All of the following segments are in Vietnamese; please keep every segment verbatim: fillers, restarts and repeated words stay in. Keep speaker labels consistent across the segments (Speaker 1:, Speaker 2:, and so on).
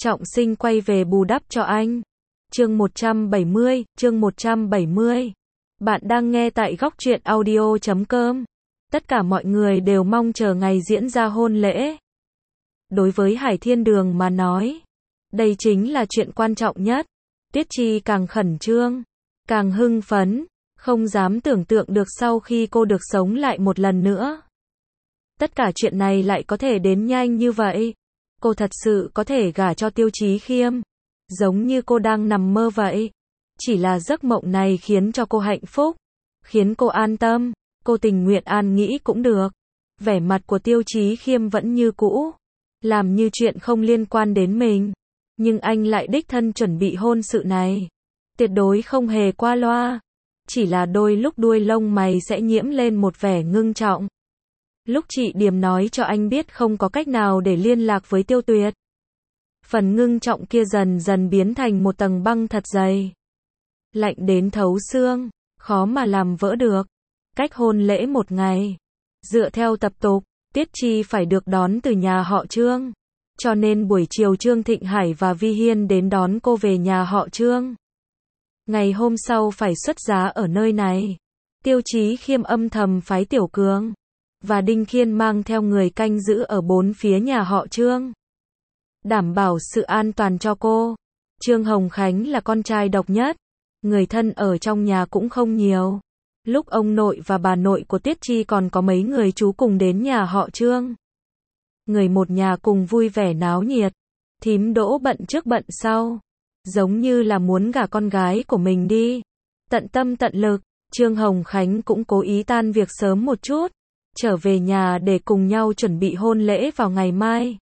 Speaker 1: Trọng Sinh quay về bù đắp cho anh. Chương một trăm bảy mươi, chương một trăm bảy mươi. Bạn đang nghe tại góc truyện audio chấm com. Tất cả mọi người đều mong chờ ngày diễn ra hôn lễ. Đối với Hải Thiên Đường mà nói, đây chính là chuyện quan trọng nhất. Tuyết Chi càng khẩn trương, càng hưng phấn, không dám tưởng tượng được sau khi cô được sống lại một lần nữa. Tất cả chuyện này lại có thể đến nhanh như vậy. Cô thật sự có thể gả cho Tiêu Chí Khiêm, giống như cô đang nằm mơ vậy. Chỉ là giấc mộng này khiến cho cô hạnh phúc, khiến cô an tâm, cô tình nguyện an nghĩ cũng được. Vẻ mặt của Tiêu Chí Khiêm vẫn như cũ, làm như chuyện không liên quan đến mình. Nhưng anh lại đích thân chuẩn bị hôn sự này. Tuyệt đối không hề qua loa. Chỉ là đôi lúc đuôi lông mày sẽ nhiễm lên một vẻ ngưng trọng. Lúc chị Điềm nói cho anh biết không có cách nào để liên lạc với Tiêu Tuyệt. Phần ngưng trọng kia dần dần biến thành một tầng băng thật dày. Lạnh đến thấu xương, khó mà làm vỡ được. Cách hôn lễ một ngày. Dựa theo tập tục, Tiết Chi phải được đón từ nhà họ Trương. Cho nên buổi chiều Trương Thịnh Hải và Vi Hiên đến đón cô về nhà họ Trương. Ngày hôm sau phải xuất giá ở nơi này. Tiêu Chí Khiêm âm thầm phái Tiểu Cường và Đinh Khiên mang theo người canh giữ ở bốn phía nhà họ Trương, đảm bảo sự an toàn cho cô. Trương Hồng Khánh là con trai độc nhất, người thân ở trong nhà cũng không nhiều. Lúc ông nội và bà nội của Tiết Chi còn có mấy người chú cùng đến nhà họ Trương. Người một nhà cùng vui vẻ náo nhiệt. Thím Đỗ bận trước bận sau, giống như là muốn gả con gái của mình đi. Tận tâm tận lực, Trương Hồng Khánh cũng cố ý tan việc sớm một chút, trở về nhà để cùng nhau chuẩn bị hôn lễ vào ngày mai.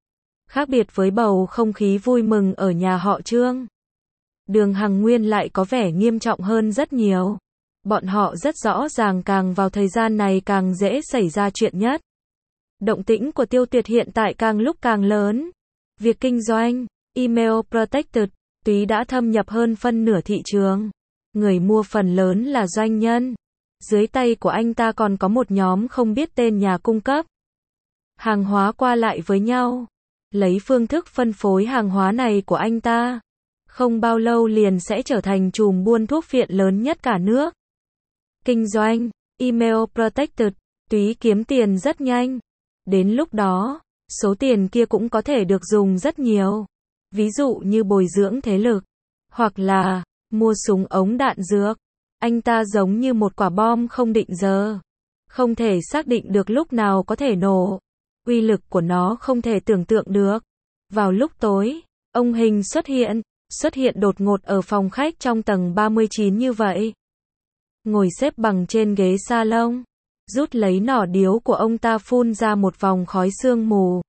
Speaker 1: Khác biệt với bầu không khí vui mừng ở nhà họ Trương, Đường Hằng Nguyên lại có vẻ nghiêm trọng hơn rất nhiều. Bọn họ rất rõ ràng càng vào thời gian này càng dễ xảy ra chuyện nhất. Động tĩnh của Tiêu Tuyệt hiện tại càng lúc càng lớn. Việc kinh doanh, email protected, Túy đã thâm nhập hơn phân nửa thị trường. Người mua phần lớn là doanh nhân. Dưới tay của anh ta còn có một nhóm không biết tên nhà cung cấp hàng hóa qua lại với nhau. Lấy phương thức phân phối hàng hóa này của anh ta, không bao lâu liền sẽ trở thành chùm buôn thuốc phiện lớn nhất cả nước. Kinh doanh, email protected, Túy kiếm tiền rất nhanh. Đến lúc đó, số tiền kia cũng có thể được dùng rất nhiều. Ví dụ như bồi dưỡng thế lực, hoặc là mua súng ống đạn dược. Anh ta giống như một quả bom không định giờ, không thể xác định được lúc nào có thể nổ. Uy lực của nó không thể tưởng tượng được. Vào lúc tối, ông Hình xuất hiện, xuất hiện đột ngột ở phòng khách trong tầng ba mươi chín như vậy. Ngồi xếp bằng trên ghế salon, rút lấy nỏ điếu của ông ta phun ra một vòng khói sương mù.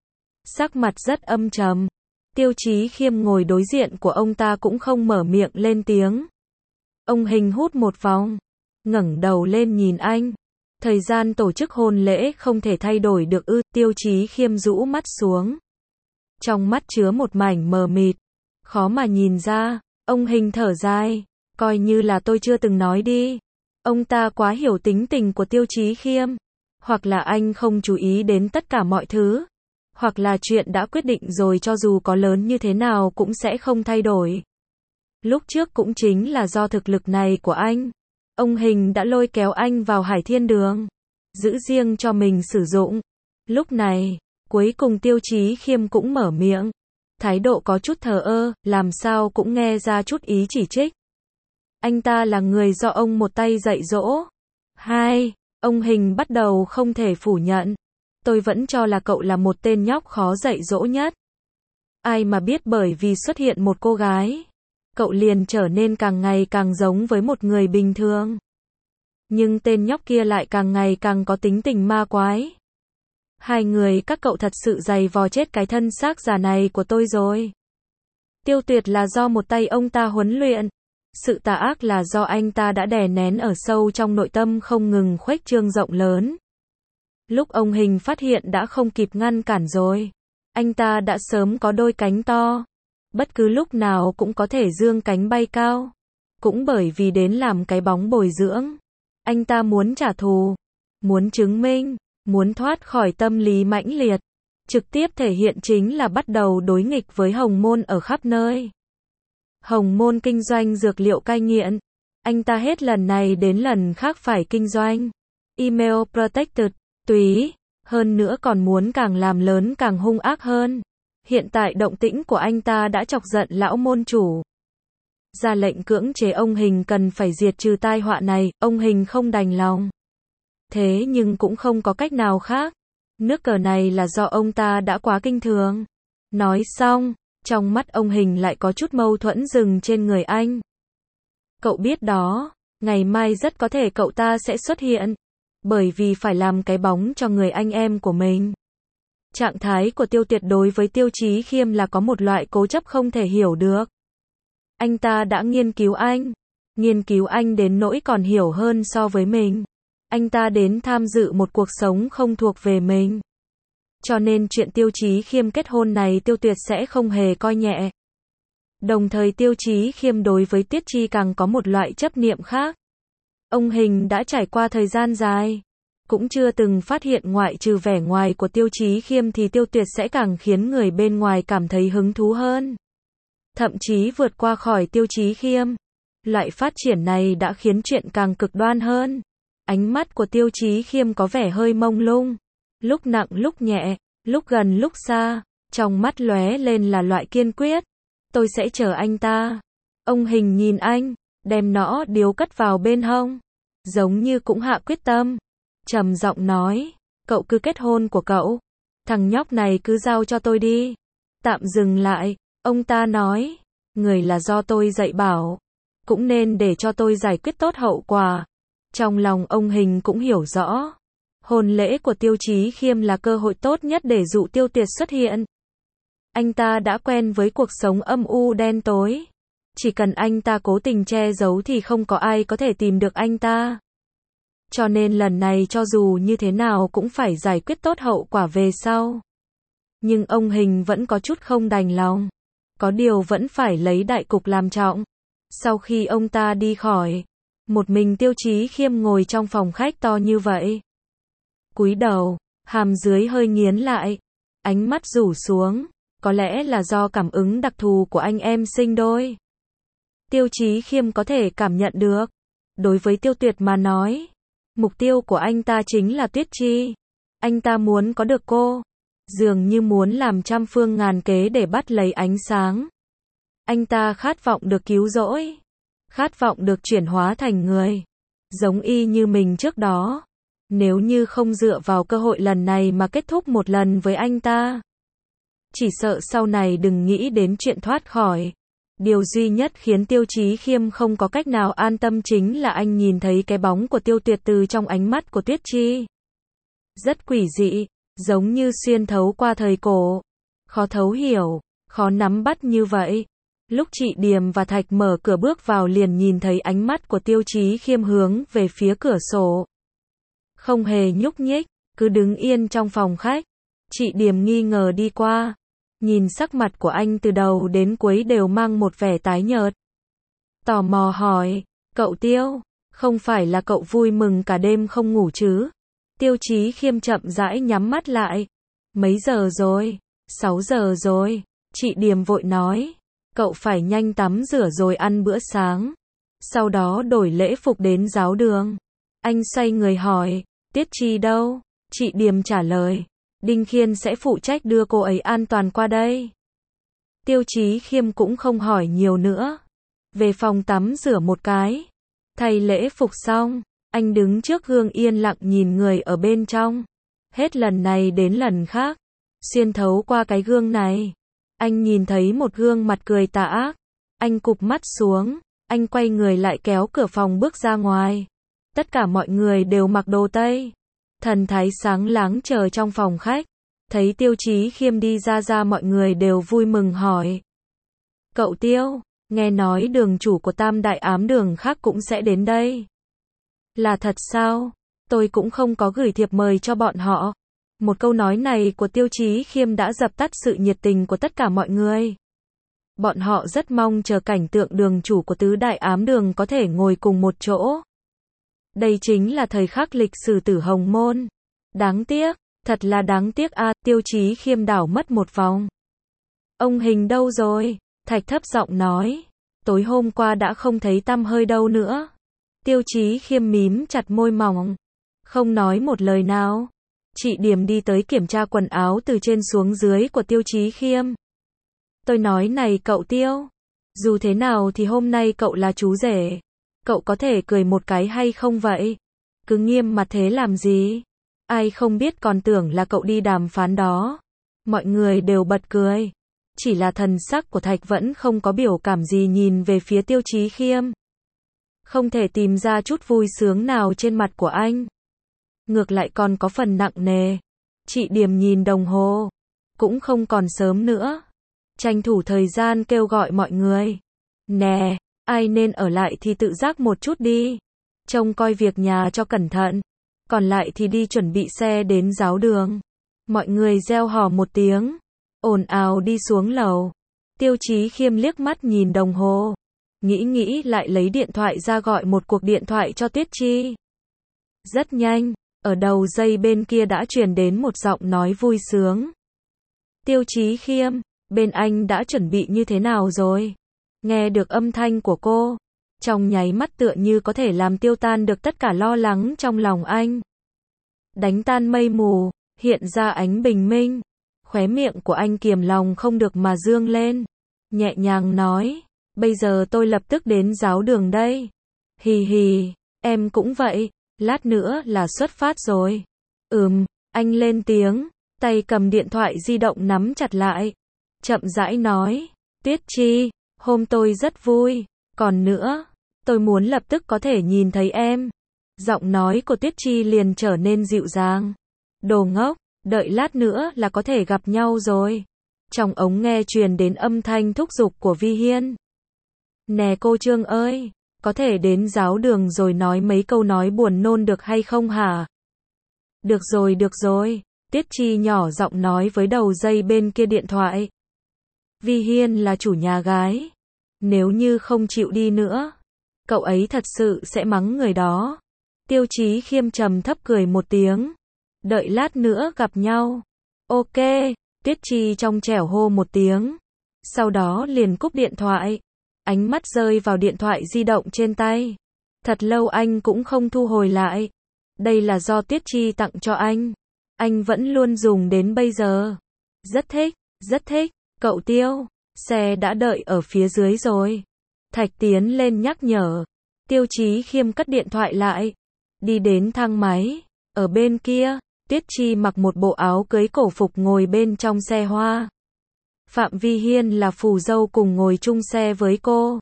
Speaker 1: Sắc mặt rất âm trầm. Tiêu Chí Khiêm ngồi đối diện của ông ta cũng không mở miệng lên tiếng. Ông Hình hút một vòng, ngẩng đầu lên nhìn anh. Thời gian tổ chức hôn lễ không thể thay đổi được ư? Tiêu Chí Khiêm rũ mắt xuống. Trong mắt chứa một mảnh mờ mịt, khó mà nhìn ra. Ông Hình thở dài, coi như là tôi chưa từng nói đi. Ông ta quá hiểu tính tình của Tiêu Chí Khiêm. Hoặc là anh không chú ý đến tất cả mọi thứ, hoặc là chuyện đã quyết định rồi cho dù có lớn như thế nào cũng sẽ không thay đổi. Lúc trước cũng chính là do thực lực này của anh, ông Hình đã lôi kéo anh vào Hải Thiên Đường, giữ riêng cho mình sử dụng. Lúc này, cuối cùng Tiêu Chí Khiêm cũng mở miệng. Thái độ có chút thờ ơ, làm sao cũng nghe ra chút ý chỉ trích. Anh ta là người do ông một tay dạy dỗ. Hai, ông Hình bắt đầu không thể phủ nhận. Tôi vẫn cho là cậu là một tên nhóc khó dạy dỗ nhất. Ai mà biết bởi vì xuất hiện một cô gái, cậu liền trở nên càng ngày càng giống với một người bình thường. Nhưng tên nhóc kia lại càng ngày càng có tính tình ma quái. Hai người các cậu thật sự giày vò chết cái thân xác già này của tôi rồi. Tiêu Tuyệt là do một tay ông ta huấn luyện. Sự tà ác là do anh ta đã đè nén ở sâu trong nội tâm không ngừng khuếch trương rộng lớn. Lúc ông Hình phát hiện đã không kịp ngăn cản rồi. Anh ta đã sớm có đôi cánh to. Bất cứ lúc nào cũng có thể dương cánh bay cao. Cũng bởi vì đến làm cái bóng bồi dưỡng. Anh ta muốn trả thù, muốn chứng minh, muốn thoát khỏi tâm lý mãnh liệt. trực tiếp thể hiện chính là bắt đầu đối nghịch với Hồng Môn ở khắp nơi. Hồng Môn kinh doanh dược liệu cai nghiện, anh ta hết lần này đến lần khác phải kinh doanh email protected, túy, hơn nữa còn muốn càng làm lớn càng hung ác hơn. Hiện tại động tĩnh của anh ta đã chọc giận lão môn chủ. Ra lệnh cưỡng chế ông Hình cần phải diệt trừ tai họa này, ông Hình không đành lòng. Thế nhưng cũng không có cách nào khác. Nước cờ này là do ông ta đã quá kinh thường. Nói xong, trong mắt ông Hình lại có chút mâu thuẫn dừng trên người anh. Cậu biết đó, ngày mai rất có thể cậu ta sẽ xuất hiện. Bởi vì phải làm cái bóng cho người anh em của mình. Trạng thái của Tiêu Tuyệt đối với Tiêu Chí Khiêm là có một loại cố chấp không thể hiểu được. Anh ta đã nghiên cứu anh. Nghiên cứu anh đến nỗi còn hiểu hơn so với mình. Anh ta đến tham dự một cuộc sống không thuộc về mình. Cho nên chuyện Tiêu Chí Khiêm kết hôn này Tiêu Tuyệt sẽ không hề coi nhẹ. Đồng thời Tiêu Chí Khiêm đối với Tiết Chi càng có một loại chấp niệm khác. Ông Hình đã trải qua thời gian dài, cũng chưa từng phát hiện ngoại trừ vẻ ngoài của Tiêu Chí Khiêm thì Tiêu Tuyệt sẽ càng khiến người bên ngoài cảm thấy hứng thú hơn. Thậm chí vượt qua khỏi Tiêu Chí Khiêm. Loại phát triển này đã khiến chuyện càng cực đoan hơn. Ánh mắt của Tiêu Chí Khiêm có vẻ hơi mông lung, lúc nặng lúc nhẹ, lúc gần lúc xa, trong mắt lóe lên là loại kiên quyết. Tôi sẽ chờ anh ta. Ông Hình nhìn anh, đem nó điếu cất vào bên hông, giống như cũng hạ quyết tâm. Trầm giọng nói, cậu cứ kết hôn của cậu, thằng nhóc này cứ giao cho tôi đi. Tạm dừng lại, ông ta nói, người là do tôi dạy bảo, cũng nên để cho tôi giải quyết tốt hậu quả. Trong lòng ông Hình cũng hiểu rõ, hôn lễ của Tiêu Chí Khiêm là cơ hội tốt nhất để dụ Tiêu Tuyệt xuất hiện. Anh ta đã quen với cuộc sống âm u đen tối. Chỉ cần anh ta cố tình che giấu thì không có ai có thể tìm được anh ta. Cho nên lần này cho dù như thế nào cũng phải giải quyết tốt hậu quả về sau. Nhưng ông Hình vẫn có chút không đành lòng. Có điều vẫn phải lấy đại cục làm trọng. Sau khi ông ta đi khỏi, một mình Tiêu Chí Khiêm ngồi trong phòng khách to như vậy. Cúi đầu, hàm dưới hơi nghiến lại, ánh mắt rủ xuống, có lẽ là do cảm ứng đặc thù của anh em sinh đôi. Tiêu Chí Khiêm có thể cảm nhận được. Đối với Tiêu Tuyệt mà nói, mục tiêu của anh ta chính là Tuyết Chi. Anh ta muốn có được cô, dường như muốn làm trăm phương ngàn kế để bắt lấy ánh sáng. Anh ta khát vọng được cứu rỗi, khát vọng được chuyển hóa thành người, giống y như mình trước đó. Nếu như không dựa vào cơ hội lần này mà kết thúc một lần với anh ta, chỉ sợ sau này đừng nghĩ đến chuyện thoát khỏi. Điều duy nhất khiến Tiêu Chí Khiêm không có cách nào an tâm chính là anh nhìn thấy cái bóng của Tiêu Tuyệt từ trong ánh mắt của Tuyết Chi. Rất quỷ dị, giống như xuyên thấu qua thời cổ. Khó thấu hiểu, khó nắm bắt như vậy. Lúc chị Điềm và Thạch mở cửa bước vào liền nhìn thấy ánh mắt của Tiêu Chí Khiêm hướng về phía cửa sổ. Không hề nhúc nhích, cứ đứng yên trong phòng khách. Chị Điềm nghi ngờ đi qua. Nhìn sắc mặt của anh từ đầu đến cuối đều mang một vẻ tái nhợt. Tò mò hỏi, cậu Tiêu, không phải là cậu vui mừng cả đêm không ngủ chứ? Tiêu Chí Khiêm chậm rãi nhắm mắt lại. Mấy giờ rồi? Sáu giờ rồi. Chị Điềm vội nói, cậu phải nhanh tắm rửa rồi ăn bữa sáng. Sau đó đổi lễ phục đến giáo đường. Anh xoay người hỏi, Tiết Chi đâu? Chị Điềm trả lời, Đinh Khiên sẽ phụ trách đưa cô ấy an toàn qua đây. Tiêu Chí Khiêm cũng không hỏi nhiều nữa. Về phòng tắm rửa một cái. Thay lễ phục xong, anh đứng trước gương yên lặng nhìn người ở bên trong. Hết lần này đến lần khác, xuyên thấu qua cái gương này, anh nhìn thấy một gương mặt cười tà ác. Anh cụp mắt xuống, anh quay người lại kéo cửa phòng bước ra ngoài. Tất cả mọi người đều mặc đồ Tây. Thần thái sáng láng chờ trong phòng khách. Thấy Tiêu Chí Khiêm đi ra ra mọi người đều vui mừng hỏi. Cậu Tiêu, nghe nói đường chủ của Tam Đại Ám Đường khác cũng sẽ đến đây. Là thật sao? Tôi cũng không có gửi thiệp mời cho bọn họ. Một câu nói này của Tiêu Chí Khiêm đã dập tắt sự nhiệt tình của tất cả mọi người. Bọn họ rất mong chờ cảnh tượng đường chủ của Tứ Đại Ám Đường có thể ngồi cùng một chỗ. Đây chính là thời khắc lịch sử Tử Hồng Môn. Đáng tiếc, Thật là đáng tiếc a, Tiêu Chí Khiêm đảo mất một vòng. Ông Hình đâu rồi? Thạch thấp giọng nói. Tối hôm qua đã không thấy tăm hơi đâu nữa. Tiêu Chí Khiêm mím chặt môi mỏng. Không nói một lời nào. Chị Điềm đi tới kiểm tra quần áo từ trên xuống dưới của Tiêu Chí Khiêm. Tôi nói này cậu Tiêu. Dù thế nào thì hôm nay cậu là chú rể. Cậu có thể cười một cái hay không vậy? Cứ nghiêm mặt thế làm gì? Ai không biết còn tưởng là cậu đi đàm phán đó. Mọi người đều bật cười. Chỉ là thần sắc của Thạch vẫn không có biểu cảm gì nhìn về phía Tiêu Chí Khiêm. Không thể tìm ra chút vui sướng nào trên mặt của anh. Ngược lại còn có phần nặng nề. Chị Điềm nhìn đồng hồ. Cũng không còn sớm nữa. Tranh thủ thời gian kêu gọi mọi người. Nè, ai nên ở lại thì tự giác một chút đi. Trông coi việc nhà cho cẩn thận. Còn lại thì đi chuẩn bị xe đến giáo đường. Mọi người reo hò một tiếng. Ồn ào đi xuống lầu. Tiêu Chí Khiêm liếc mắt nhìn đồng hồ. Nghĩ nghĩ lại lấy điện thoại ra gọi một cuộc điện thoại cho Tuyết Chi. Rất nhanh, ở đầu dây bên kia đã truyền đến một giọng nói vui sướng. Tiêu Chí Khiêm, bên anh đã chuẩn bị như thế nào rồi? Nghe được âm thanh của cô, trong nháy mắt tựa như có thể làm tiêu tan được tất cả lo lắng trong lòng anh. Đánh tan mây mù, hiện ra ánh bình minh. Khóe miệng của anh kiềm lòng không được mà dương lên. Nhẹ nhàng nói, bây giờ tôi lập tức đến giáo đường đây. Hì hì, em cũng vậy, lát nữa là xuất phát rồi. Ừm, anh lên tiếng, tay cầm điện thoại di động nắm chặt lại. Chậm rãi nói, Tuyết Chi, hôm tôi rất vui, còn nữa, tôi muốn lập tức có thể nhìn thấy em. Giọng nói của Tuyết Chi liền trở nên dịu dàng. Đồ ngốc, đợi lát nữa là có thể gặp nhau rồi. Trong ống nghe truyền đến âm thanh thúc giục của Vi Hiên. Nè cô Trương ơi, có thể đến giáo đường rồi nói mấy câu nói buồn nôn được hay không hả? Được rồi được rồi, Tiết Chi nhỏ giọng nói với đầu dây bên kia điện thoại. Vi Hiên là chủ nhà gái. Nếu như không chịu đi nữa, cậu ấy thật sự sẽ mắng người đó. Tiêu Chí Khiêm trầm thấp cười một tiếng. Đợi lát nữa gặp nhau. Ok, Tiết Chi trong trẻo hô một tiếng. Sau đó liền cúp điện thoại. Ánh mắt rơi vào điện thoại di động trên tay. Thật lâu anh cũng không thu hồi lại. Đây là do Tiết Chi tặng cho anh. Anh vẫn luôn dùng đến bây giờ. Rất thích, rất thích. Cậu Tiêu, xe đã đợi ở phía dưới rồi. Thạch tiến lên nhắc nhở. Tiêu Chí Khiêm cất điện thoại lại. Đi đến thang máy. Ở bên kia, Tiết Chi mặc một bộ áo cưới cổ phục ngồi bên trong xe hoa. Phạm Vi Hiên là phù dâu cùng ngồi chung xe với cô.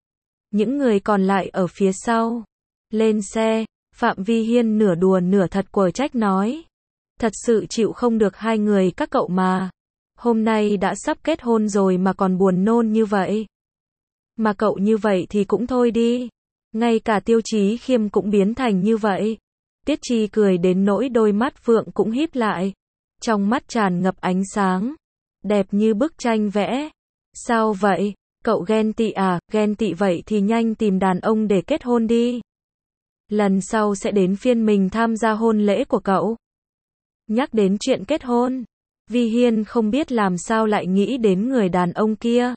Speaker 1: Những người còn lại ở phía sau. Lên xe, Phạm Vi Hiên nửa đùa nửa thật quở trách nói. Thật sự chịu không được hai người các cậu mà. Hôm nay đã sắp kết hôn rồi mà còn buồn nôn như vậy. Mà cậu như vậy thì cũng thôi đi. Ngay cả Tiêu Chí Khiêm cũng biến thành như vậy. Tiết Chi cười đến nỗi đôi mắt phượng cũng híp lại. Trong mắt tràn ngập ánh sáng. Đẹp như bức tranh vẽ. Sao vậy? Cậu ghen tị à? Ghen tị vậy thì nhanh tìm đàn ông để kết hôn đi. Lần sau sẽ đến phiên mình tham gia hôn lễ của cậu. Nhắc đến chuyện kết hôn, Vi Hiên không biết làm sao lại nghĩ đến người đàn ông kia.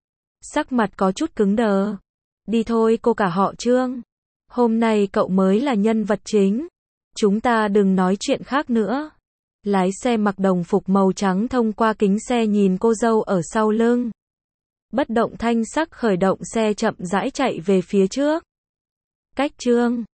Speaker 1: Sắc mặt có chút cứng đờ. Đi thôi cô cả họ Trương. Hôm nay cậu mới là nhân vật chính. Chúng ta đừng nói chuyện khác nữa. Lái xe mặc đồng phục màu trắng thông qua kính xe nhìn cô dâu ở sau lưng. Bất động thanh sắc khởi động xe chậm rãi chạy về phía trước. Cách Trương